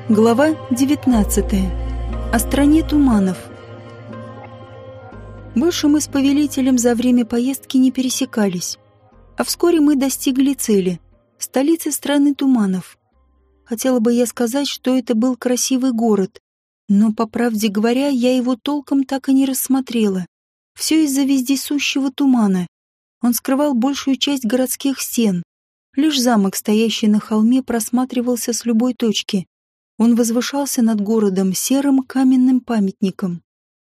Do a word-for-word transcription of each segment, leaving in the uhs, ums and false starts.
Глава девятнадцатая. О стране туманов. Больше мы с повелителем за время поездки не пересекались, а вскоре мы достигли цели — столицы страны туманов. Хотела бы я сказать, что это был красивый город, но, по правде говоря, я его толком так и не рассмотрела. Все из-за вездесущего тумана. Он скрывал большую часть городских стен. Лишь замок, стоящий на холме, просматривался с любой точки. Он возвышался над городом серым каменным памятником.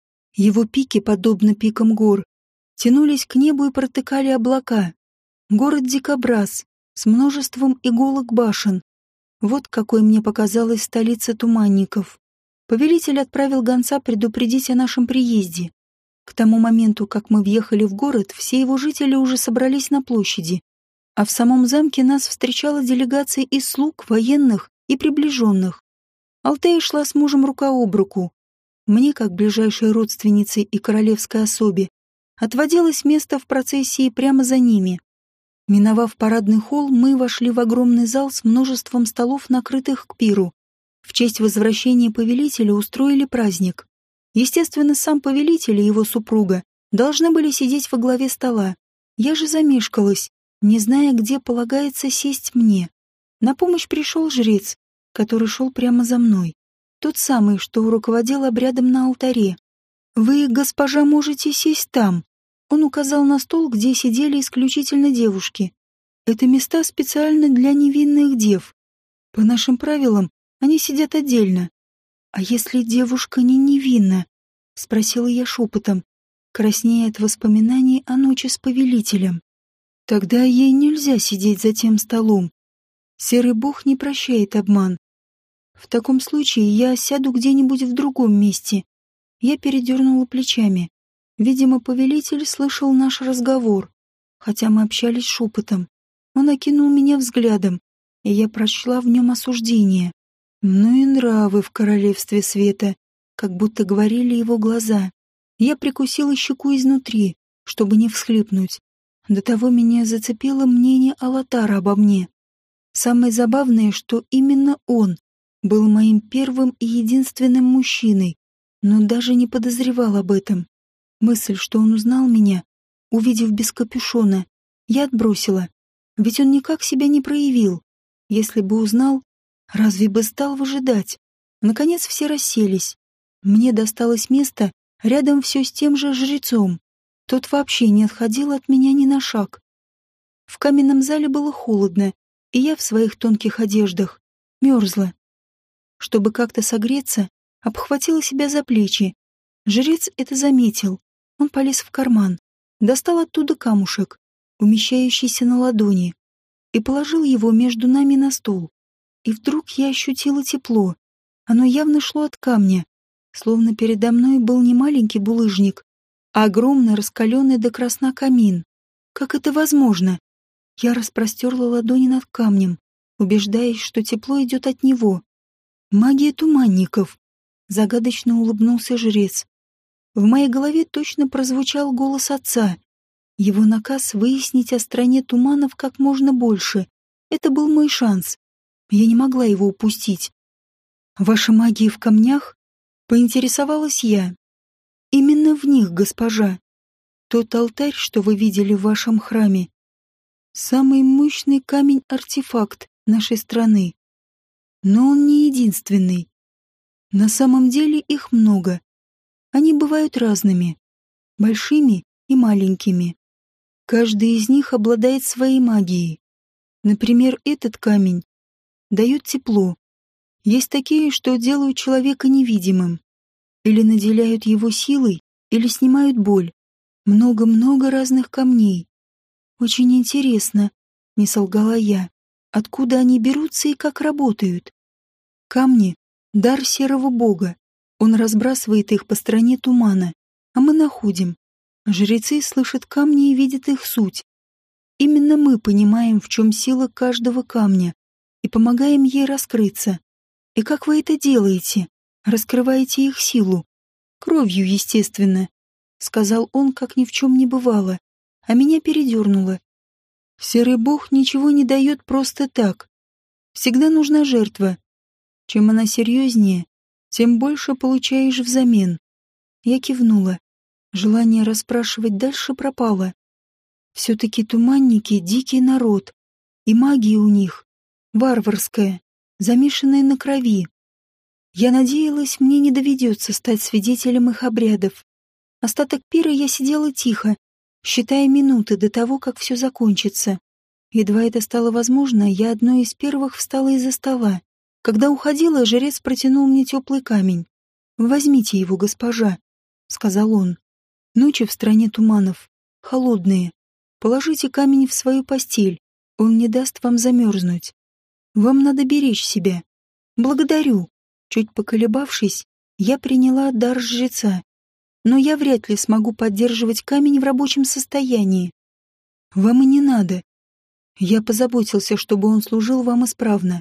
Его пики, подобно пикам гор, тянулись к небу и протыкали облака. Город-дикобраз с множеством иголок башен. Вот какой мне показалась столица туманников. Повелитель отправил гонца предупредить о нашем приезде. К тому моменту, как мы въехали в город, все его жители уже собрались на площади, а в самом замке нас встречала делегация из слуг, военных и приближенных. Алтея шла с мужем рука об руку. Мне, как ближайшей родственнице и королевской особе, отводилось место в процессии прямо за ними. Миновав парадный холл, мы вошли в огромный зал с множеством столов, накрытых к пиру. В честь возвращения повелителя устроили праздник. Естественно, сам повелитель и его супруга должны были сидеть во главе стола. Я же замешкалась, не зная, где полагается сесть мне. На помощь пришел жрец, который шел прямо за мной. Тот самый, что руководил обрядом на алтаре. «Вы, госпожа, можете сесть там». Он указал на стол, где сидели исключительно девушки. Это места специально для невинных дев. По нашим правилам, они сидят отдельно. «А если девушка не невинна?» — спросила я шепотом, краснея от воспоминаний о ночи с повелителем. «Тогда ей нельзя сидеть за тем столом. Серый бог не прощает обман. В таком случае я сяду где-нибудь в другом месте». Я передернула плечами. Видимо, повелитель слышал наш разговор, хотя мы общались шепотом. Он окинул меня взглядом, и я прочла в нем осуждение. Ну и нравы в королевстве света, как будто говорили его глаза. Я прикусила щеку изнутри, чтобы не всхлипнуть. До того меня зацепило мнение Алатара обо мне. Самое забавное, что именно он был моим первым и единственным мужчиной, но даже не подозревал об этом. Мысль, что он узнал меня, увидев без капюшона, я отбросила. Ведь он никак себя не проявил. Если бы узнал, разве бы стал выжидать? Наконец все расселись. Мне досталось место рядом все с тем же жрецом. Тот вообще не отходил от меня ни на шаг. В каменном зале было холодно, и я в своих тонких одеждах мерзла. Чтобы как-то согреться, обхватила себя за плечи. Жрец это заметил. Он полез в карман, достал оттуда камушек, умещающийся на ладони, и положил его между нами на стол. И вдруг я ощутила тепло. Оно явно шло от камня, словно передо мной был не маленький булыжник, а огромный раскаленный до красна камин. Как это возможно? Я распростерла ладони над камнем, убеждаясь, что тепло идет от него. «Магия туманников», — загадочно улыбнулся жрец. В моей голове точно прозвучал голос отца. Его наказ выяснить о стране туманов как можно больше. Это был мой шанс. Я не могла его упустить. «Ваша магия в камнях?» — поинтересовалась я. «Именно в них, госпожа. Тот алтарь, что вы видели в вашем храме, самый мощный камень-артефакт нашей страны. Но он не единственный. На самом деле их много. Они бывают разными, большими и маленькими. Каждый из них обладает своей магией. Например, этот камень дает тепло. Есть такие, что делают человека невидимым, или наделяют его силой, или снимают боль. Много-много разных камней. Очень интересно, не солгала я, откуда они берутся и как работают. Камни — дар серого бога. Он разбрасывает их по стране тумана, а мы находим. Жрецы слышат камни и видят их суть. Именно мы понимаем, в чем сила каждого камня, и помогаем ей раскрыться. И как вы это делаете? Раскрываете их силу? Кровью, естественно, — сказал он, как ни в чем не бывало, а меня передернуло. Серый бог ничего не дает просто так. Всегда нужна жертва. Чем она серьезнее, тем больше получаешь взамен. Я кивнула. Желание расспрашивать дальше пропало. Все-таки туманники — дикий народ, и магия у них варварская, замешанная на крови. Я надеялась, мне не доведется стать свидетелем их обрядов. Остаток пира я сидела тихо, считая минуты до того, как все закончится. Едва это стало возможно, я одной из первых встала из-за стола. Когда уходила, жрец протянул мне теплый камень. «Возьмите его, госпожа», — сказал он. «Ночи в стране туманов, холодные. Положите камень в свою постель, он не даст вам замерзнуть. Вам надо беречь себя». «Благодарю». Чуть поколебавшись, я приняла дар жреца. Но я вряд ли смогу поддерживать камень в рабочем состоянии. Вам и не надо. Я позаботился, чтобы он служил вам исправно.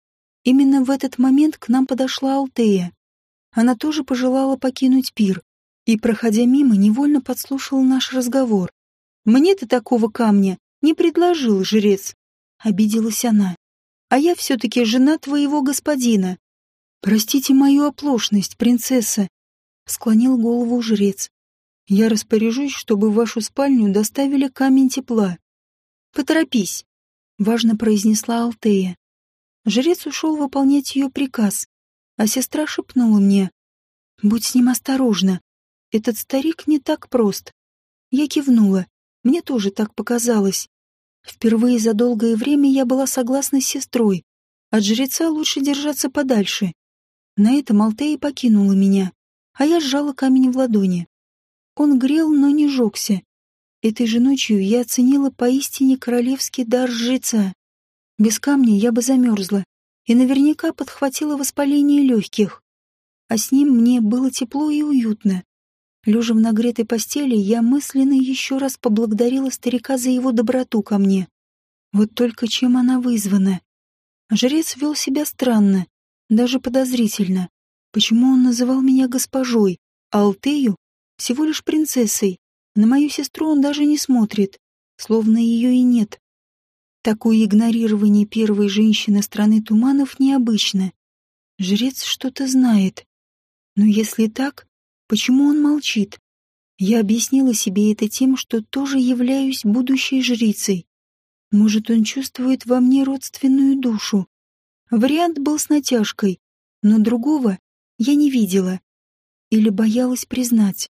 Именно в этот момент к нам подошла Алтея. Она тоже пожелала покинуть пир и, проходя мимо, невольно подслушала наш разговор. «Мне ты такого камня не предложил, жрец», — обиделась она. «А я все-таки жена твоего господина». «Простите мою оплошность, принцесса», — склонил голову жрец. «Я распоряжусь, чтобы в вашу спальню доставили камень тепла». «Поторопись», — важно произнесла Алтея. Жрец ушел выполнять ее приказ, а сестра шепнула мне: «Будь с ним осторожна. Этот старик не так прост». Я кивнула. Мне тоже так показалось. Впервые за долгое время я была согласна с сестрой. От жреца лучше держаться подальше. На этом Алтея покинула меня, а я сжала камень в ладони. Он грел, но не жёгся. Этой же ночью я оценила поистине королевский дар жреца. Без камня я бы замерзла и наверняка подхватила воспаление легких. А с ним мне было тепло и уютно. Лежа в нагретой постели, я мысленно еще раз поблагодарила старика за его доброту ко мне. Вот только чем она вызвана? Жрец вел себя странно, даже подозрительно. Почему он называл меня госпожой, а Алтею всего лишь принцессой? На мою сестру он даже не смотрит, словно ее и нет. Такое игнорирование первой женщины страны туманов необычно. Жрец что-то знает. Но если так, почему он молчит? Я объяснила себе это тем, что тоже являюсь будущей жрицей. Может, он чувствует во мне родственную душу. Вариант был с натяжкой, но другого я не видела или боялась признать.